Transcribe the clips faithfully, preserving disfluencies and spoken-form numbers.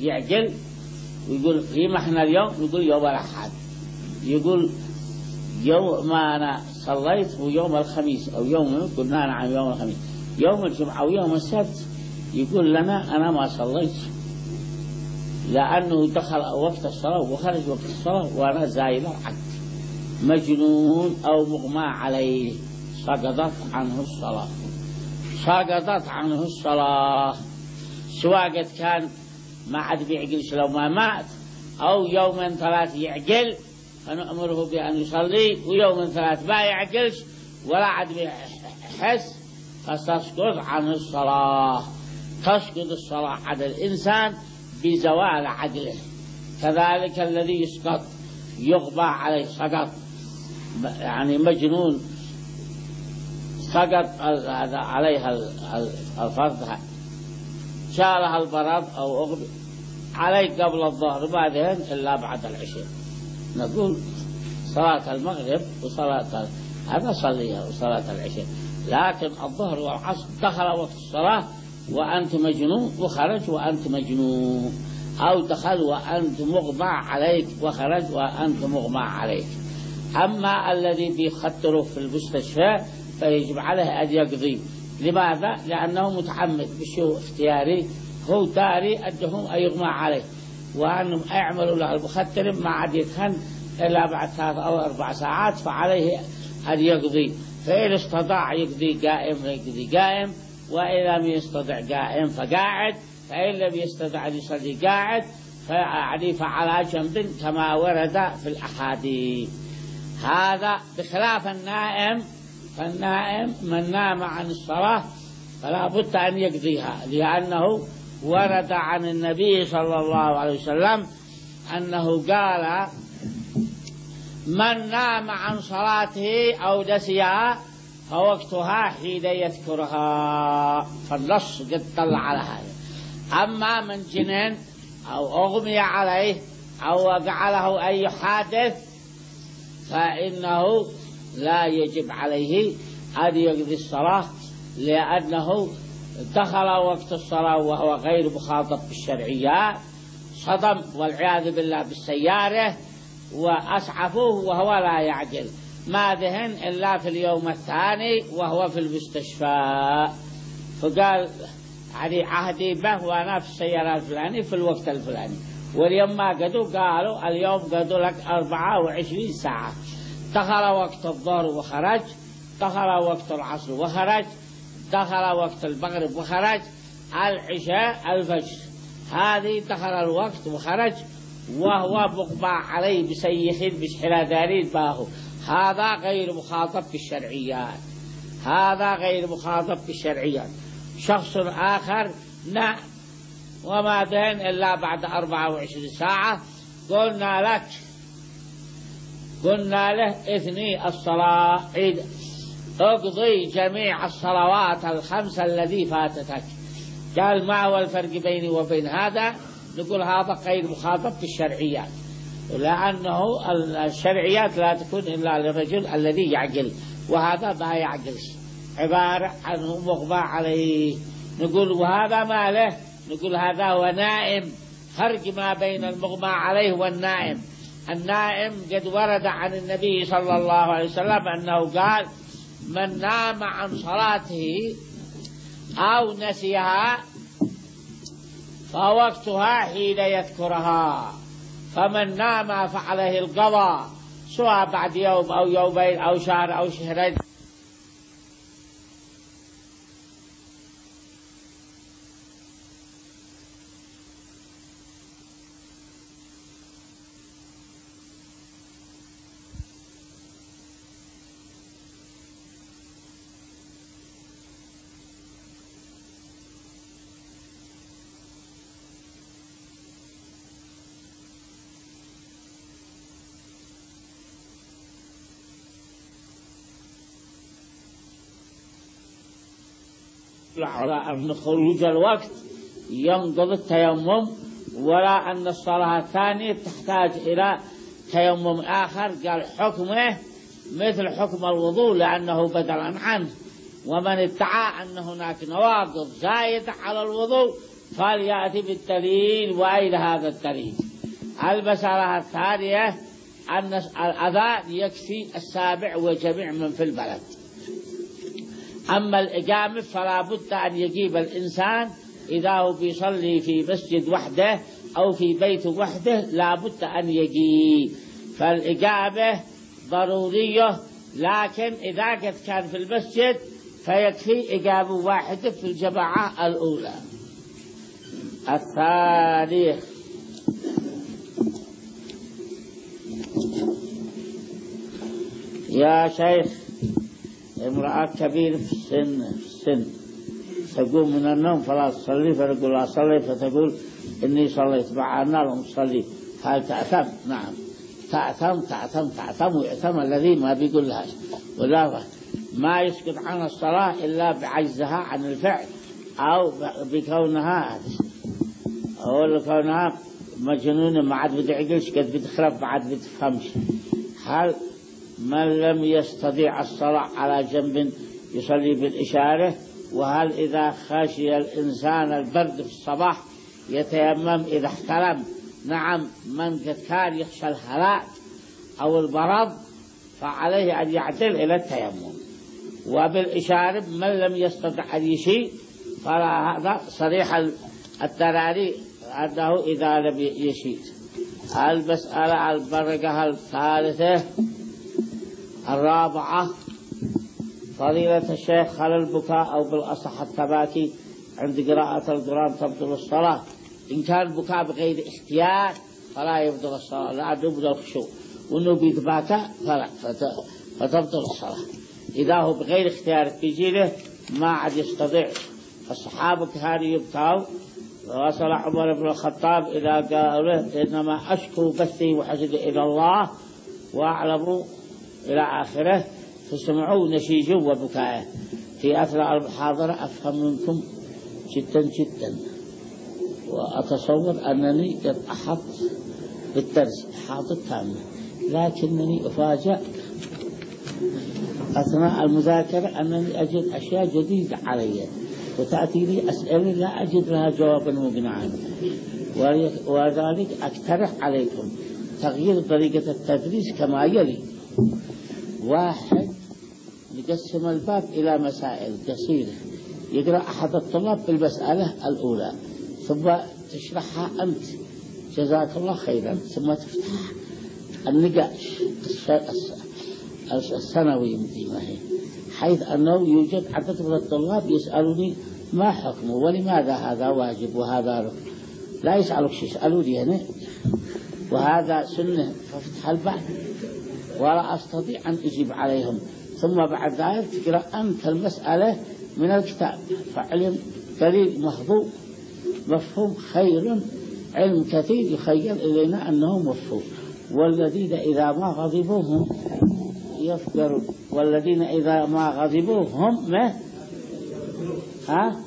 يعجل ويقول قيمة احنا اليوم، يقول يوم الأحد، يقول يوم ما أنا صليت ويوم الخميس أو يوم قلنا نعم يوم الخميس، يوم الجمعة ويوم السبت يقول لنا أنا ما صليت لأنه دخل وقت الصلاة وخرج وقت الصلاة وأنا زايل العقد. مجنون أو مغمى عليه سقطت عنه الصلاة، سقطت عنه الصلاة، سواء قد كان ما عاد بيعقلش لو ما مات، أو يوم ثلاث يعقل فنأمره بأن يصلي، ويوم ثلاث ما يعقلش ولا عاد بيحس فتسقط عنه الصلاة. تسقط الصلاة على الإنسان بزوال عقله. كذلك الذي يسقط يغبى عليه سقط، يعني مجنون سقط عليها الفرض، شالها البرد أو أغبى عليه قبل الظهر بعدين إلا بعد العشاء. نقول صلاة المغرب وصلاة هذا صليها وصلاة العشاء، لكن الظهر والعصر دخل وقت الصلاة وأنت مجنون وخرج وأنت مجنون، أو دخل وأنت مغمى عليك وخرج وأنت مغمى عليك. أما الذي بيخطره في المستشفى فيجب عليه أن يقضي. لماذا؟ لأنه متعمد بشيء اختياري، هو داري أنهم يغمى عليه وأنهم يعملوا له المخدر ما عاد يتهن إلا بعد ثلاث أو أربع ساعات، فعليه أن يقضي. فإن استطاع يقضي قائم يقضي قائم، وإذا لم يستطع قائم فقاعد، فإن لم يستطع أن يصلي قاعد فيعني فعلى جنب كما ورد في الأحاديث. هذا بخلاف النائم، فالنائم من نام عن الصلاة فلا بد أن يقضيها، لأنه ورد عن النبي صلى الله عليه وسلم أنه قال من نام عن صلاته أو نسيها فوقتها حين يذكرها، فالنص قد طلع على هذا. أما من جنن أو أغمي عليه أو وقع له أي حادث فإنه لا يجب عليه أن يقضي الصلاة، لأنه دخل وقت الصلاة وهو غير مخاطب بالشرعيات، صدم والعياذ بالله بالسيارة وأسعفوه وهو لا يعقل، ما ذهن إلا في اليوم الثاني وهو في المستشفى، فقال يعني عهدي به وأنا في السيارة الفلاني في الوقت الفلاني، واليوم ما قدوا قالوا اليوم قدوا لك أربعة وعشرين ساعة. دخل وقت الظهر وخرج، دخل وقت العصر وخرج، دخل وقت المغرب وخرج، العشاء الفجر، هذه دخل الوقت وخرج وهو مغمى عليه بسيخ بشحلا دارين باهو، هذا غير مخاطب بالشرعيات، هذا غير مخاطب بالشرعيات. شخص آخر نعم وما دين إلا بعد أربعة وعشرين ساعة، قلنا لك قلنا له اثني الصلاة عيد، اقضي جميع الصلوات الخمسة الذي فاتتك. قال ما هو الفرق بيني وبين هذا؟ نقول هذا غير مخاطب بالشرعيات، لأنه الشرعيات لا تكون إلا للرجل الذي يعقل، وهذا ما يعقلش، عبارة عنه مغمى عليه. نقول وهذا ما له؟ نقول هذا هو نائم. فرق ما بين المغمى عليه والنائم. النائم قد ورد عن النبي صلى الله عليه وسلم أنه قال من نام عن صلاته أو نسيها فوقتها حين يذكرها، فمن نام فعليه القضاء سواء بعد يوم أو يومين أو شهر أو شهرين. على أن خروج الوقت ينقض التيمم، ولا أن الصلاة الثانية تحتاج إلى تيمم آخر. قال حكمه مثل حكم الوضوء لأنه بدلا عنه، ومن ادعى أن هناك نواقض زايدة على الوضوء فليأتي بالدليل. وأين هذا الدليل؟ المسألة الثانية أن الأذان يكفي السامع وجميع من في البلد. أما الإقامة فلا بد أن يجيب الإنسان إذا هو بيصلي في مسجد وحده أو في بيت وحده لا بد أن يجيب. فالإقامة ضرورية، لكن إذا قد كان في المسجد فيكفي إقامة واحدة في الجماعة الأولى. الثانية يا شيخ امرأة كبيرة في السن في السن تقوم من النوم فلا تصلي، فتقول لا أصلي، فتقول إني صليت مع النار ومصلي، هل تأثم؟ نعم تأثم تأثم تأثم ويأثم الذي ما بيقول لها، ولا ما يسكت عن الصلاة إلا بعجزها عن الفعل أو بكونها أو بكونها مجنونة ما عاد بتعقلش، قد بتخرب ما عاد بتفهمش. هل من لم يستطيع الصلاة على جنب يصلي بالإشارة؟ وهل إذا خشي الإنسان البرد في الصباح يتيمم إذا احتلم؟ نعم، من قد كان يخشى الهلاك أو البرد فعليه أن يعدل إلى التيمم. وبالإشارة من لم يستطع أن يشي فلا، هذا صريح الدلالي أنه إذا لم يشي. المسألة البركة الثالثة الرابعة فضيلة الشيخ، هل البكاء أو بالأصح التباكي عند قراءة القرآن تبطل الصلاة؟ إن كان البكاء بغير اختيار فلا يبطل الصلاة، لا يبطل الخشوع، وإنه بيتباكى فلا فتبطل الصلاة. إذا هو بغير اختيار بيجي له ما عاد يستطيع. الصحابة كانوا يبكوا، وصل عمر بن الخطاب إلى قال له إنما أشكو بثي وحزني إلى الله وأعلموا إلى آخره، فسمعوا نشيجه وبكائه. في أثناء المحاضرة أفهم منكم جدا جدا، وأتصور أنني قد أحط بالدرس إحاطة تامة، لكنني أفاجأ أثناء المذاكرة أنني أجد أشياء جديدة علي، وتأتي لي أسئلة لا أجد لها جوابا مقنعا. وذلك أقترح عليكم تغيير طريقة التدريس كما يلي: واحد، نقسم الباب إلى مسائل قصيرة يقرأ أحد الطلاب بالمسألة الأولى ثم تشرحها أنت جزاك الله خيرا، ثم تفتح النقاش السنوي حيث أنه يوجد عدد من الطلاب يسألوني ما حكمه ولماذا هذا واجب وهذا ركن، لا يسألوك شيء، يسألوني أنا، وهذا سنة ففتح الباب ولا أستطيع أن أجيب عليهم. ثم بعد ذلك تقرأ أنت المسألة من الكتاب، فعلم دليل محظوظ مفهوم خير، علم كثير يخيل إلينا أنه مفهوم. والذين إذا ما غضبوا هم يفكرون، والذين إذا ما غضبوا هم ما ها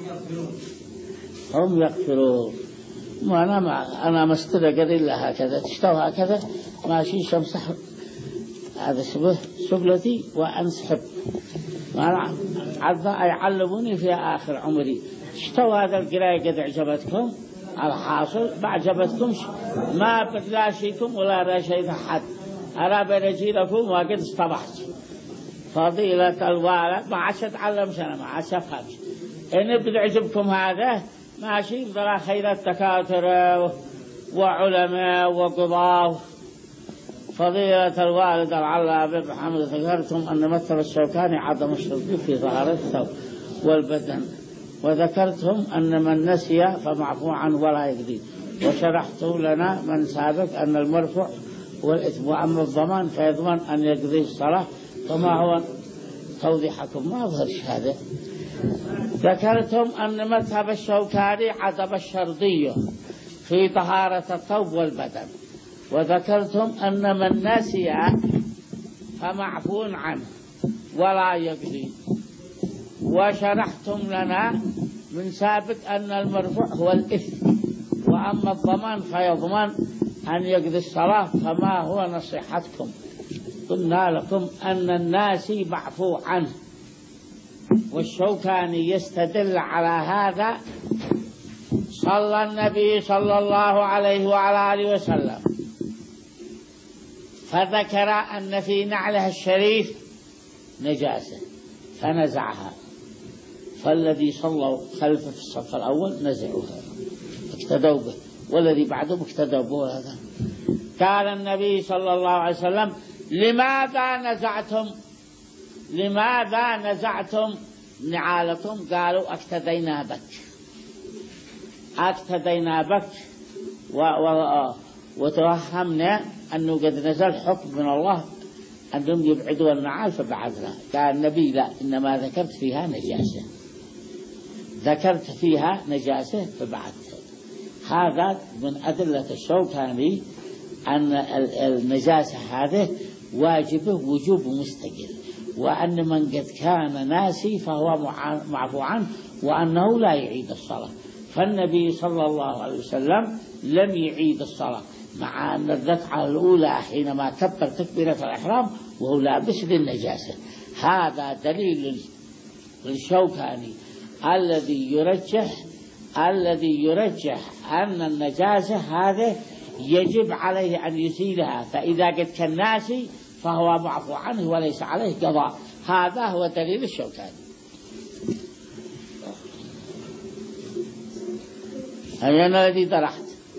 هم يغفرون. وأنا ما أنا مسترق إلا هكذا تشتوى هكذا ماشي شمسح هذا شبه سبلتي وأنسحب، وأنا عذا يعلموني في آخر عمري. اشتوى هذا القراءة قد عجبتكم؟ الحاصل ما عجبتكمش ما بتلاشيكم ولا راشيت حد، أنا بنجي لكم وقد اصطبحت. فضيلة الوالد ما عادش أتعلمش أنا، ما عادش أفهمش. إن بتعجبكم هذا ماشي، بلا خير الدكاترة وعلماء وقضاة. فضيلة الوالد العلامة محمد، ذكرتم أن مثل الشوكاني عدم الشرط في ظهر الثوب والبدن، وذكرتم أن من نسي فمعفو عنه ولا يقضي، وشرحتم لنا من سابق أن المرفوع هو الإثم، وأما الضمان فيضمن أن يقضي الصلاة، فما هو توضيحكم؟ ما ظهرش هذا. ذكرتم أن مذهب الشوكاني عدم الشرطية في طهارة الثوب والبدن، وذكرتم أن من نسي فمعفو عنه ولا يقضي، وشرحتم لنا من سابق أن المرفوع هو الإثم، وأما الضمان فيضمن أن يقضي الصلاة، فما هو نصيحتكم؟ قلنا لكم أن الناس معفو عنه، والشوكاني يستدل على هذا صلى النبي صلى الله عليه وعلى آله وسلم فذكر أن في نعله الشريف نجاسة فنزعها، فالذي صلوا خلفه في الصف الأول نزعوها اقتدوا به، والذي بعدهم اقتدوا به. هذا قال النبي صلى الله عليه وسلم: لماذا نزعتم لماذا نزعتم نعالكم؟ قالوا: اقتدينا بك اقتدينا بك و و وتوهمنا أنه قد نزل حكم من الله أنهم يبعدوا النعال فبعدنا. قال النبي: لا، إنما ذكرت فيها نجاسة ذكرت فيها نجاسة فبعدت. هذا من أدلة الشوكاني أن النجاسة هذه واجبه وجوب مستقل، وأن من قد كان ناسي فهو معفو عنه، وأنه لا يعيد الصلاة. فالنبي صلى الله عليه وسلم لم يعيد الصلاة، مع أن الركعة الأولى حينما كبر تكبيرة الإحرام وهو لابس للنجاسة. هذا دليل للشوكاني الذي يرجح الذي يرجح أن النجاسة هذه يجب عليه أن يزيلها، فإذا قد كان ناسي فهو معفو عنه وليس عليه قضاء. هذا هو دليل الشوكاني. أين الذي طرحت؟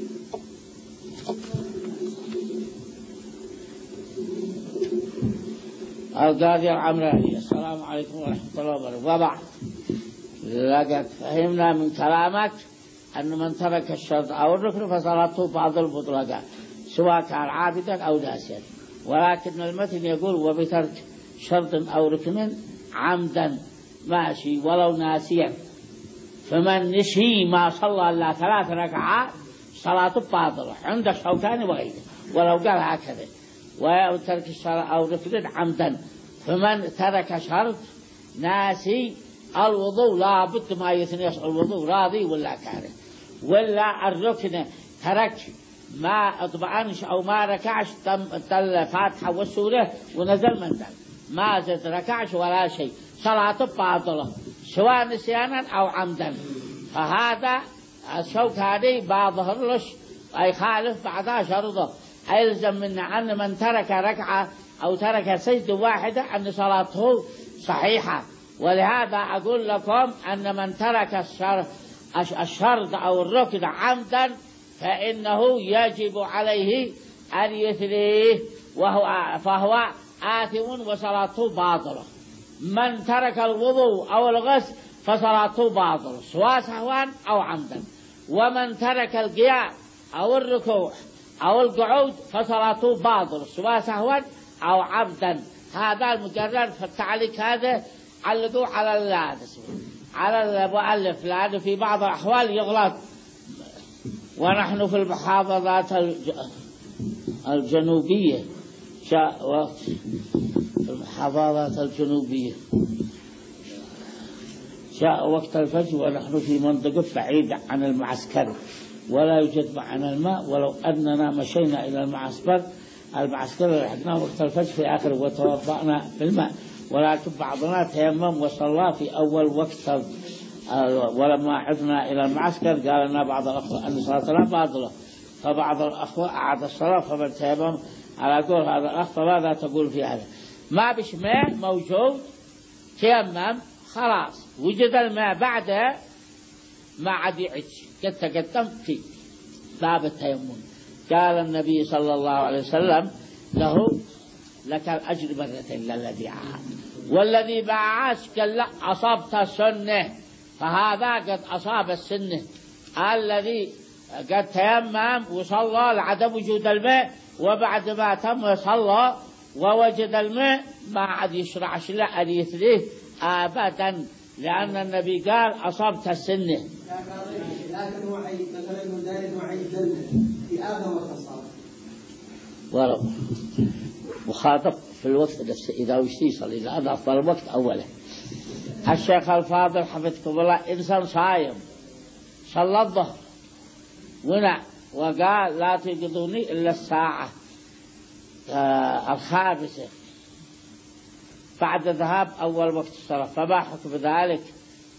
القاضي العمراني. السلام عليكم ورحمة الله وبركاته. وبعد، لقد فهمنا من كلامك أن من ترك الشرط أو الركن فصلاته بعض المطلقات سواء كان عابدا أو ناسيا، ولكن المتن يقول: وبترك شرط أو ركن عمدا ماشي ولو ناسيا، فمن نسي ما صلى إلا ثلاث ركعات صلاته باطلة عند الشوكاني وغيره، ولو قال هكذا. وترك الشرط أو ركن عمدا، فمن ترك شرط ناسي الوضوء لا بد ما يثني الوضوء راضي ولا كاره، ولا الركن ترك ما اطمأنش أو ما ركعش تم الفاتحة والسورة ونزل من دل ما زد ركعش ولا شيء، صلاته باطلة سواء نسيانا أو عمدا. فهذا الشوكاني باظهر لش أي خالف بعدها شرطه، أيلزم من أن من ترك ركعة أو ترك سجد واحدة أن صلاته صحيحة. ولهذا أقول لكم أن من ترك الشرط أو الركن عمدا فإنه يجب عليه أن يثنيه، وهو فهو آثم وصلاته باطلة. من ترك الوضوء أو الغسل فصلاته باطلة سواء سهوا أو عمدا. ومن ترك القيام أو الركوع أو القعود فصلاته باطلة سواء سهوا أو عمدا. هذا المقرر في التعليق. هذا علقوا على على المؤلف، لأنه في بعض الأحوال يغلط. ونحن في المحافظات الجنوبية جاء وقت المحافظات الجنوبية جاء وقت الفجر ونحن في منطقة بعيدة عن المعسكر ولا يوجد معنا الماء، ولو أننا مشينا إلى المعسكر المعسكر لحقنا وقت الفجر في آخر وتوضأنا بالماء، ولكن بعضنا تيمم وصلى في أول وقت. ولما عدنا إلى المعسكر قال لنا بعض الأخوة أن صلاتنا باطلة، فبعض الأخوة أعاد الصلاة فمن تيمم على قول هذا الأخ فماذا تقول في هذا؟ ما بش ماء موجود تيمم خلاص، وجد الماء بعده ما عاد يعج قد تقدم في باب التيمم. قال النبي صلى الله عليه وسلم له: لك الأجر مرتين للذي عاد، والذي باعش قال لا أصبت السنة، فهذا قد أصاب السنة الذي قد تيمم وصلى لعدم وجود الماء، وبعد ما تم صلى ووجد الماء ما عاد يشرعش لا أن يثنيه أبدا، لأن النبي قال أصبت السنة. لكن هو حي مثلا ذلك هو حي الجنة في آخر وقت الصلاة ولو مخاطب في الوقت نفسه إذا وش يصلي، لأن أفضل الوقت أوله. الشيخ الفاضل حفظكم الله إنسان صايم صلى الظهر ونع وقال: لا تجدوني إلا الساعة آه الخامسة بعد ذهاب أول وقت الصلاة، فما حكم ذلك؟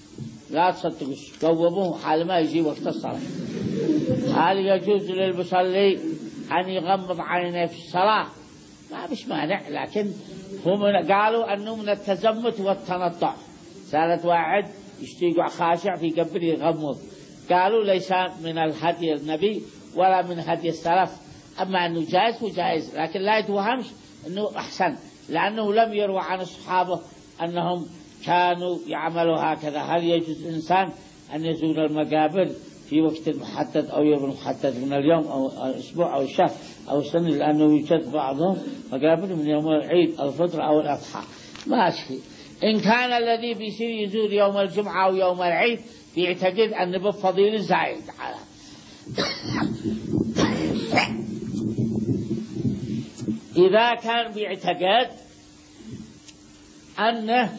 لا تصدقوش، قوموه حال ما يجي وقت الصلاة. هل يجوز للمصلي أن يغمض عينيه في الصلاة؟ ما بش مانع، لكن هم قالوا أنه من التزمت والتنطع. سالت واحد يشتيقع خاشع في قبر يغمض، قالوا ليس من الهدي النبي ولا من هدي السلف، أما أنه جائز وجائز، لكن لا يتوهمش أنه أحسن، لأنه لم يروى عن الصحابة أنهم كانوا يعملوا هكذا. هل يجوز الإنسان أن يزور المقابر في وقت محدد أو يوم محدد من اليوم أو الأسبوع أو الشهر أو السنة، لأنه يوجد بعضهم مقابر من يوم العيد الفطر أو الأضحى؟ ماشي. إن كان الذي بيصير يزور يوم الجمعة أو يوم العيد بيعتقد أن بفضيل زايد على إذا كان بيعتقد أنه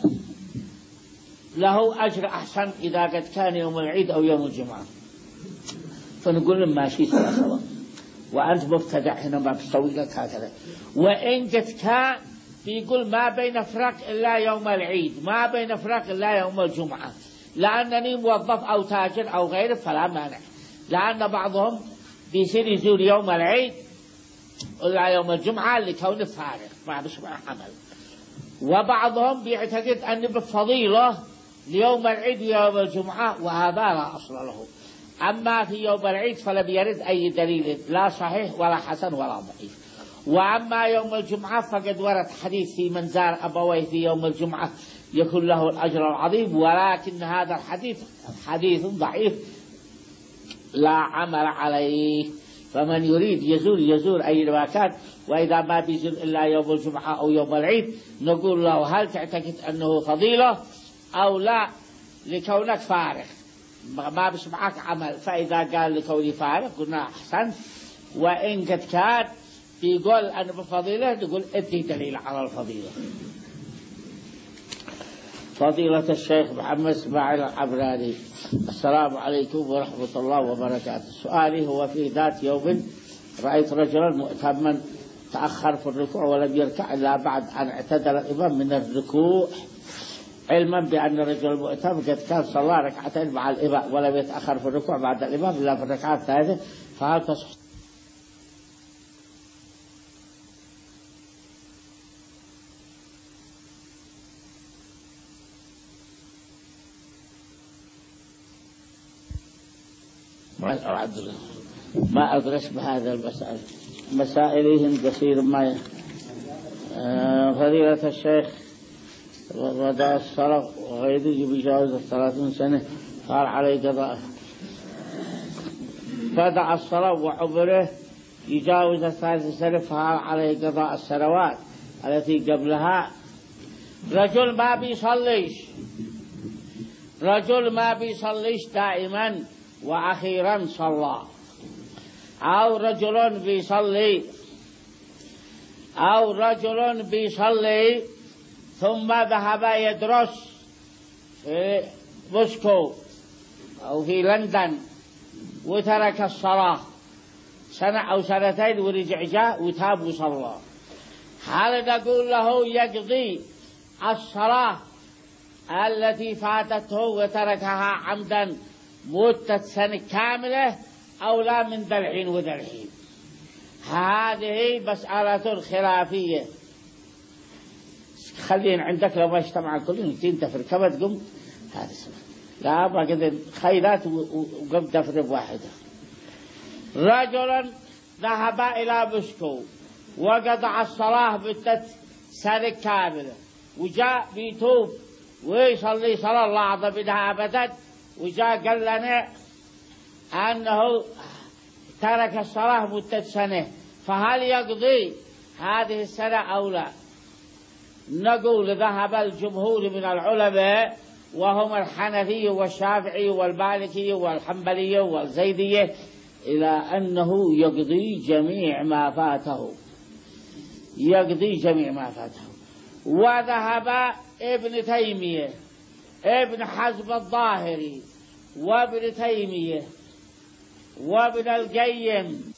له أجر أحسن إذا قد كان يوم العيد أو يوم الجمعة، فنقول له ماشي سوا سوا، وأنت مبتدع هنا ما بتسوي لك هكذا. وإن قد كان بيقول ما بين فرق إلا يوم العيد، ما بين فرق إلا يوم الجمعة، لأنني موظف أو تاجر أو غيره فلا مانع، لأن بعضهم بيصير يزور يوم العيد إلا يوم الجمعة لكونه فارغ ما بيسمع عمل، وبعضهم بيعتقد أن بفضيلة ليوم العيد ويوم الجمعة، وهذا لا أصل له. أما في يوم العيد فلم يرد أي دليل لا صحيح ولا حسن ولا ضعيف. وأما يوم الجمعة فقد ورد حديث في من زار أبويه في يوم الجمعة يكون له الأجر العظيم، ولكن هذا الحديث حديث ضعيف لا عمل عليه. فمن يريد يزور يزور أي مكان، وإذا ما بيزور إلا يوم الجمعة أو يوم العيد نقول له هل تعتقد أنه فضيلة أو لا لكونك فارغ ما بسمعك عمل؟ فإذا قال لكوني فارغ قلنا أحسن، وإن قد كان بيقول أنه بفضيلة نقول ادي دليل على الفضيلة. فضيلة الشيخ محمد إسماعيل العبراني، السلام عليكم ورحمة الله وبركاته. سؤالي هو في ذات يوم رأيت رجلا مؤتما تأخر في الركوع ولم يركع إلا بعد أن اعتدل الإمام من الركوع، علما بأن الرجل المؤتم قد كان صلى ركعتين مع الإمام ولم يتأخر في الركوع بعد الإمام إلا في الركعة الثالثة، فهل تصح؟ ما أدرس بهذا المسائل، مسائلهم كثير ما. فضيلة الشيخ ودع الصلاة وغيره بجواز الثلاثين سنة قال عليه قضاء، بدع الصلاة وعمره يجاوز الثلاثين سنة فهل عليه قضاء السنوات التي قبلها؟ رجل ما بيصليش، رجل ما بيصليش دائما وأخيرا صلى، أو رجل بيصلي أو رجل بيصلي ثم ذهب يدرس في موسكو أو في لندن وترك الصلاة سنة أو سنتين ورجع جاء وتاب وصلى، هل نقول له يقضي الصلاة التي فاتته وتركها عمدا مدة سنة كاملة أو لا من ذا الحين وذا الحين؟ هذه مسألة خلافية. خلين عندك لو ما اجتمع كلهم انت في ركبة قم هذا سنة. لا ما قد خيرات وقم دفر واحدة. رجل ذهب إلى موسكو وقضى الصلاة مدة سنة كاملة وجاء بيتوب ويصلي صلاة الله أعظم منها أبدا، وجاء قال لنا أنه ترك الصلاة مدة سنة، فهل يقضي هذه السنة أو لا؟ نقول ذهب الجمهور من العلماء وهم الحنفي والشافعي والمالكي والحنبلي والزيدي إلى أنه يقضي جميع ما فاته، يقضي جميع ما فاته. وذهب ابن تيمية ابن حزم الظاهري وابن تيمية وابن القيم